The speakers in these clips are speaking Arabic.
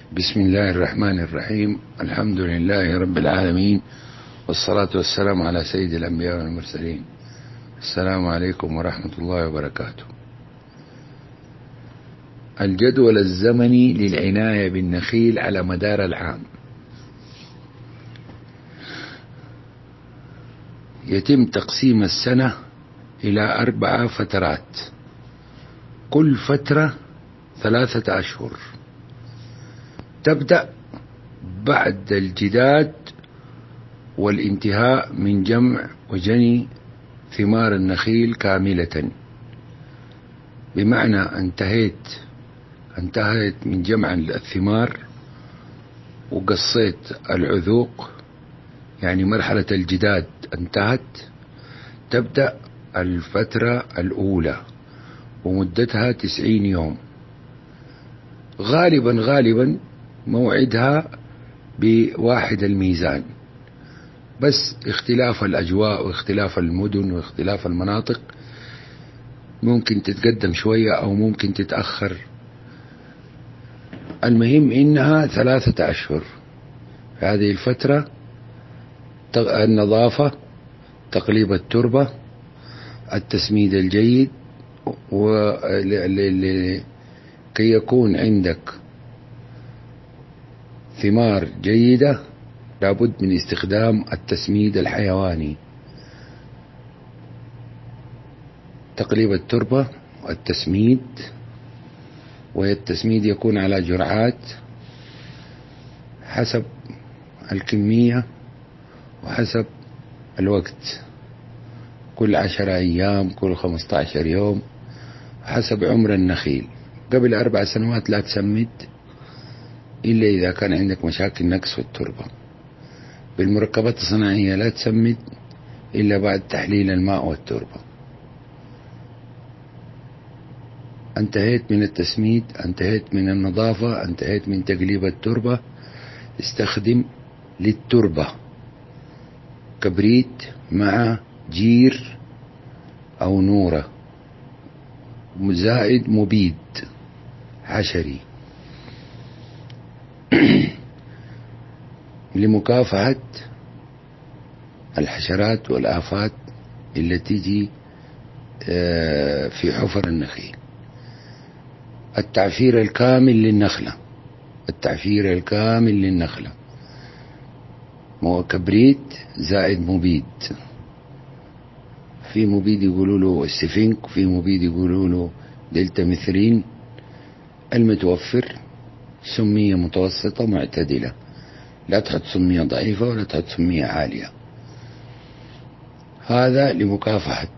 بسم الله الرحمن الرحيم. الحمد لله رب العالمين، والصلاة والسلام على سيد الأنبياء والمرسلين. السلام عليكم ورحمة الله وبركاته. الجدول الزمني للعناية بالنخيل على مدار العام. يتم تقسيم السنة إلى 4 فترات، كل فترة 3 أشهر. تبدأ بعد الجداد والانتهاء من جمع وجني ثمار النخيل كاملة، بمعنى انتهيت من جمع الثمار وقصيت العذوق، يعني مرحلة الجداد انتهت. تبدأ الفترة الأولى ومدتها 90 يوم، غالبا موعدها ب1 الميزان، بس اختلاف الأجواء واختلاف المدن واختلاف المناطق ممكن تتقدم شوية أو ممكن تتأخر. المهم إنها 3 أشهر. في هذه الفترة النظافة، تقليب التربة، التسميد الجيد، كي يكون عندك ثمار جيدة لابد من استخدام التسميد الحيواني. تقليب التربة والتسميد، والتسميد يكون على جرعات حسب الكمية وحسب الوقت، كل 10 أيام، كل 15 يوم، حسب عمر النخيل. قبل 4 سنوات لا تسمد إلا إذا كان عندك مشاكل نقص في التربة. بالمركبات الصناعية لا تسمد إلا بعد تحليل الماء والتربة. انتهيت من التسميد، انتهيت من النظافة، انتهيت من تقليب التربة، استخدم للتربة كبريت مع جير أو نورة زائد مبيد حشري لمكافحة الحشرات والآفات اللي تيجي في حفر النخيل. التعفير الكامل للنخلة، كبريت زائد مبيد. في مبيد يقولوا له السفنك، وفي مبيد يقولوا له دلتا ميثرين. المتوفر سمية متوسطة معتدلة، لا تحط سمية ضعيفة ولا تحط سمية عالية. هذا لمكافحة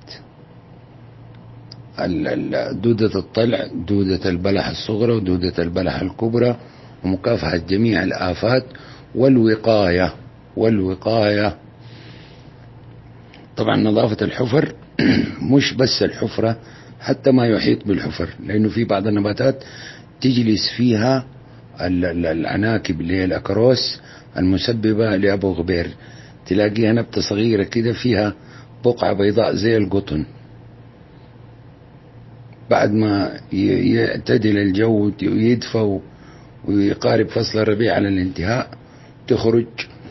دودة الطلع، دودة البلح الصغرى ودودة البلح الكبرى، ومكافحة جميع الآفات والوقاية. طبعا نظافة الحفر مش بس الحفرة، حتى ما يحيط بالحفر، لأنه في بعض النباتات تجلس فيها العناكب اللي هي الأكروس المسببة لأبو غبير. تلاقيها نبتة صغيرة كده فيها بقعة بيضاء زي القطن، بعد ما يعتدل الجو ويدفى ويقارب فصل الربيع على الانتهاء تخرج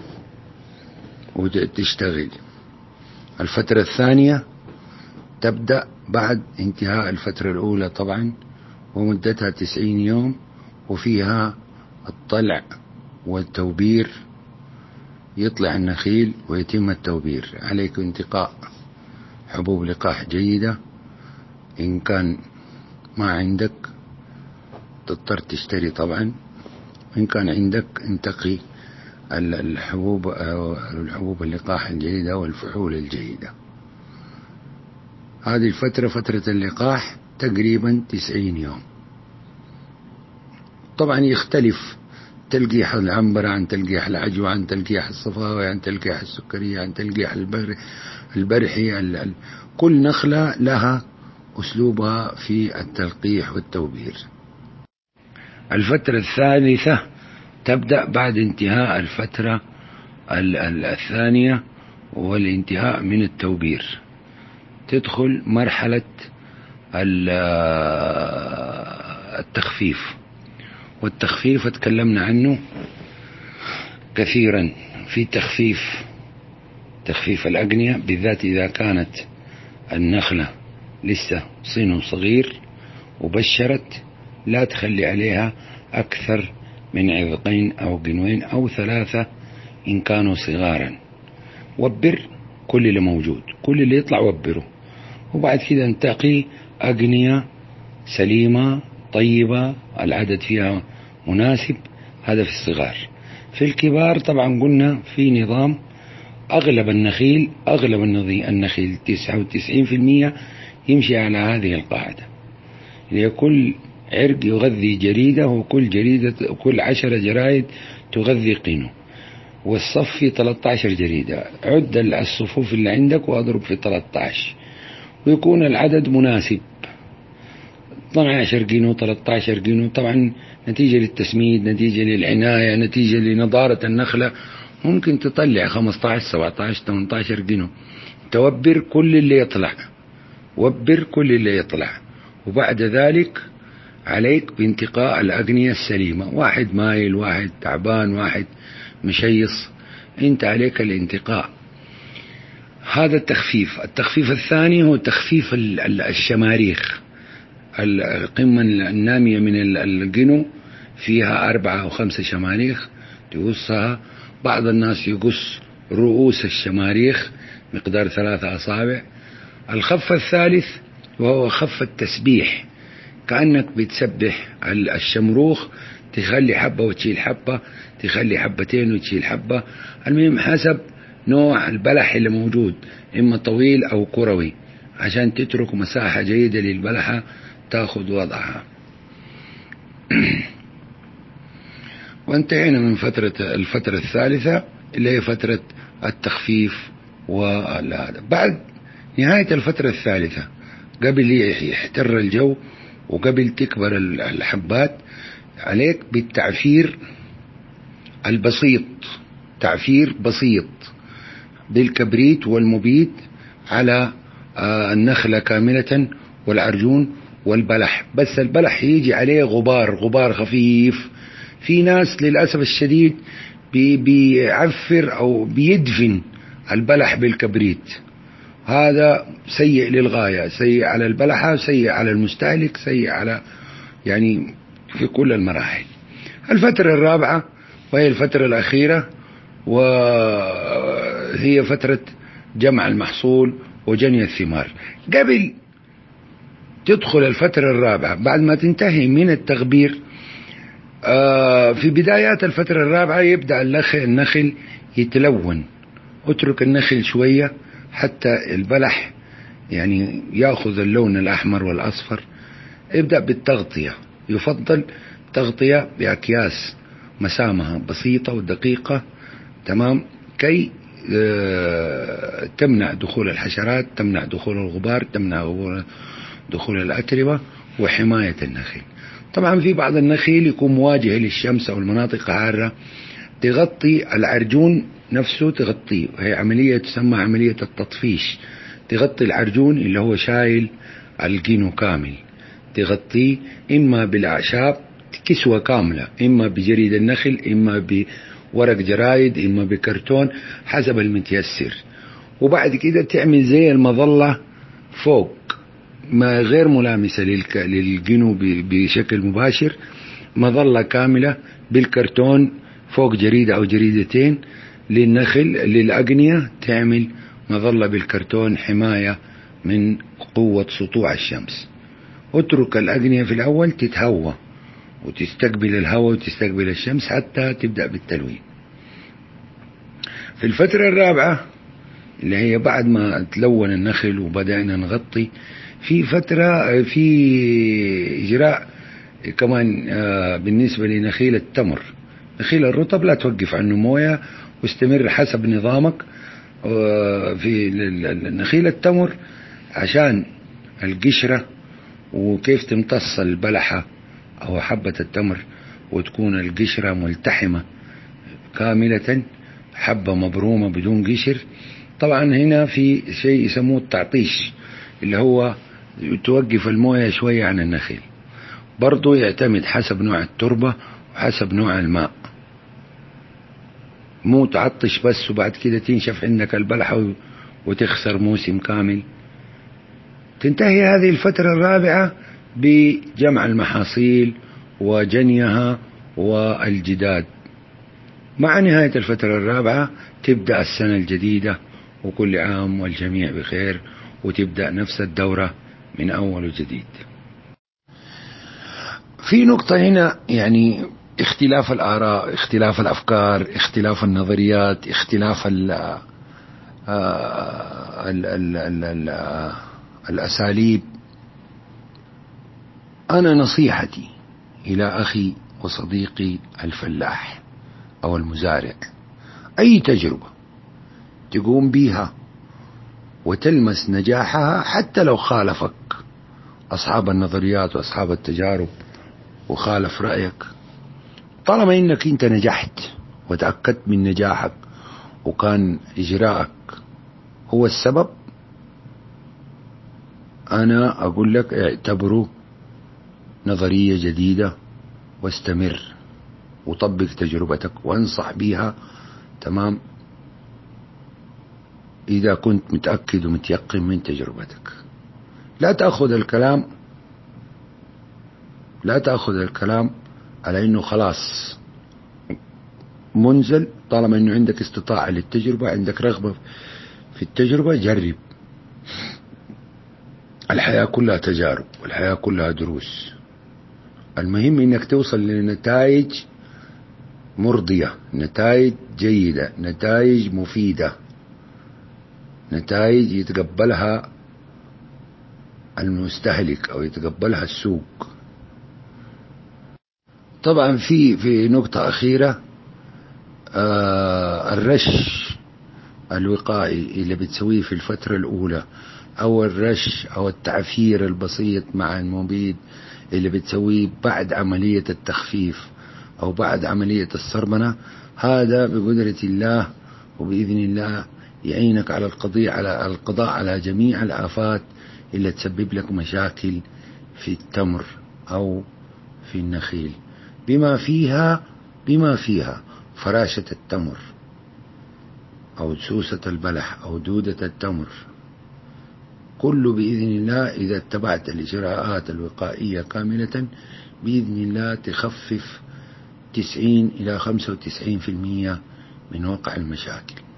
وتشتغل. الفترة الثانية تبدأ بعد انتهاء الفترة الأولى طبعا، ومدتها 90 يوم، وفيها الطلع والتوبير. يطلع النخيل ويتم التوبير. عليك انتقاء حبوب لقاح جيدة، إن كان ما عندك تضطر تشتري طبعا، إن كان عندك انتقي الحبوب اللقاح الجيدة والفحول الجيدة. هذه الفترة، فترة اللقاح تقريبا 90 يوم. طبعا يختلف تلقيح العنبرة عن تلقيح العجوة عن تلقيح الصفاوي عن تلقيح السكرية عن تلقيح البرحي. كل نخلة لها أسلوبها في التلقيح والتوبير. الفترة الثالثة تبدأ بعد انتهاء الفترة الثانية والانتهاء من التوبير، تدخل مرحلة التخفيف، والتخفيف تكلمنا عنه كثيرا. في تخفيف الأقنية، بالذات إذا كانت النخلة لسه صين صغير وبشرت، لا تخلي عليها أكثر من عذقين أو قنوين أو 3 إن كانوا صغارا. وبر كل اللي موجود، كل اللي يطلع وبره، وبعد كده انتقي أقنية سليمة طيبة العدد فيها مناسب. هذا في الصغار. في الكبار طبعا قلنا في نظام، أغلب النخيل 99% يمشي على هذه القاعدة، لكل عرق يغذي جريدة، وكل 10 جرائد تغذي قينه، والصف في 13 جريدة. عد الصفوف اللي عندك واضرب في 13 ويكون العدد مناسب، 12 قينو 13 قينو. طبعا نتيجة للتسميد، نتيجة للعناية، نتيجة لنضارة النخلة، ممكن تطلع 15 17 18 قينو. توبر كل اللي يطلع، وبعد ذلك عليك بانتقاء الأقنية السليمة. واحد مايل، واحد تعبان، واحد مشيص، انت عليك الانتقاء. هذا التخفيف الثاني هو تخفيف الشماريخ. القمة النامية من القنو فيها 4 أو 5 شماريخ تقصها. بعض الناس يقص رؤوس الشماريخ مقدار 3 أصابع. الخف الثالث وهو خف التسبيح، كأنك بتسبح الشمروخ، تخلي حبة وتشيل حبة، تخلي حبتين وتشيل حبة. المهم حسب نوع البلح اللي موجود، إما طويل أو كروي، عشان تترك مساحة جيدة للبلحة تأخذ وضعها. وانتهينا من الفترة الثالثة اللي هي فترة التخفيف. بعد نهاية الفترة الثالثة، قبل يحتر الجو وقبل تكبر الحبات، عليك بالتعفير البسيط، تعفير بسيط بالكبريت والمبيد على النخلة كاملة والعرجون والبلح. بس البلح يجي عليه غبار خفيف. في ناس للأسف الشديد بيعفر أو بيدفن البلح بالكبريت، هذا سيء للغاية، سيء على البلحة، سيء على المستهلك، سيء على يعني في كل المراحل. الفترة الرابعة وهي الفترة الأخيرة، وهي فترة جمع المحصول وجني الثمار. قبل تدخل الفترة الرابعة، بعد ما تنتهي من التغبير، في بدايات الفترة الرابعة يبدأ النخل يتلون. اترك النخل شوية حتى البلح يعني يأخذ اللون الأحمر والأصفر. ابدأ بالتغطية، يفضل تغطية بأكياس مسامها بسيطة ودقيقة، تمام، كي تمنع دخول الحشرات، تمنع دخول الغبار، تمنع دخول الأتربة، وحماية النخيل. طبعا في بعض النخيل يكون مواجه للشمس أو المناطق حارة، تغطي العرجون نفسه، تغطيه، وهي عملية تسمى عملية التطفيش. تغطي العرجون اللي هو شايل القينو كامل، تغطيه إما بالأعشاب كسوة كاملة، إما بجريد النخل، إما بورق جرايد، إما بكرتون، حسب المتيسر. وبعد كده تعمل زي المظلة فوق، ما غير ملامسة للقنو بشكل مباشر، مظلة كاملة بالكرتون فوق جريدة أو جريدتين للنخل. للأقنية تعمل مظلة بالكرتون حماية من قوة سطوع الشمس. اترك الأقنية في الأول تتهوى وتستقبل الهواء وتستقبل الشمس حتى تبدأ بالتلوين. في الفترة الرابعة اللي هي بعد ما تلون النخل وبدأنا نغطي، في فترة في إجراء كمان بالنسبة لنخيل التمر. نخيل الرطب لا توقف عنه موية واستمر حسب نظامك. في نخيل التمر عشان القشرة وكيف تمتص البلحة أو حبة التمر وتكون القشرة ملتحمة كاملة، حبة مبرومة بدون قشر. طبعا هنا في شيء يسموه التعطيش، اللي هو توقف الموية شوية عن النخيل. برضو يعتمد حسب نوع التربة حسب نوع الماء، مو تعطش بس وبعد كده تنشف عندك البلحة وتخسر موسم كامل. تنتهي هذه الفترة الرابعة بجمع المحاصيل وجنيها والجداد. مع نهاية الفترة الرابعة تبدأ السنة الجديدة، وكل عام والجميع بخير، وتبدأ نفس الدورة من أول وجديد. في نقطة هنا، يعني اختلاف الآراء، اختلاف الأفكار، اختلاف النظريات، اختلاف الأساليب. أنا نصيحتي إلى أخي وصديقي الفلاح أو المزارع، أي تجربة تقوم بها وتلمس نجاحها، حتى لو خالفك أصحاب النظريات وأصحاب التجارب وخالف رأيك، طالما إنك أنت نجحت وتأكدت من نجاحك وكان إجراءك هو السبب، أنا أقول لك اعتبره نظرية جديدة واستمر وطبق تجربتك وانصح بيها. تمام، إذا كنت متأكد ومتيقن من تجربتك. لا تأخذ الكلام على إنه خلاص منزل. طالما إنه عندك استطاعة للتجربة، عندك رغبة في التجربة، جرب. الحياة كلها تجارب والحياة كلها دروس. المهم إنك توصل لنتائج مرضية، نتائج جيدة، نتائج مفيدة، نتائج يتقبلها المستهلك أو يتقبلها السوق. طبعا في نقطة أخيرة، الرش الوقائي اللي بتسويه في الفترة الأولى، أو الرش أو التعفير البسيط مع المبيد اللي بتسويه بعد عملية التخفيف أو بعد عملية الصرمنة، هذا بقدرة الله وبإذن الله يعينك على القضاء على جميع الآفات اللي تسبب لك مشاكل في التمر أو في النخيل، بما فيها فراشة التمر أو سوسة البلح أو دودة التمر. كله بإذن الله إذا اتبعت الإجراءات الوقائية كاملة بإذن الله تخفف 90 إلى 95% من وقع المشاكل.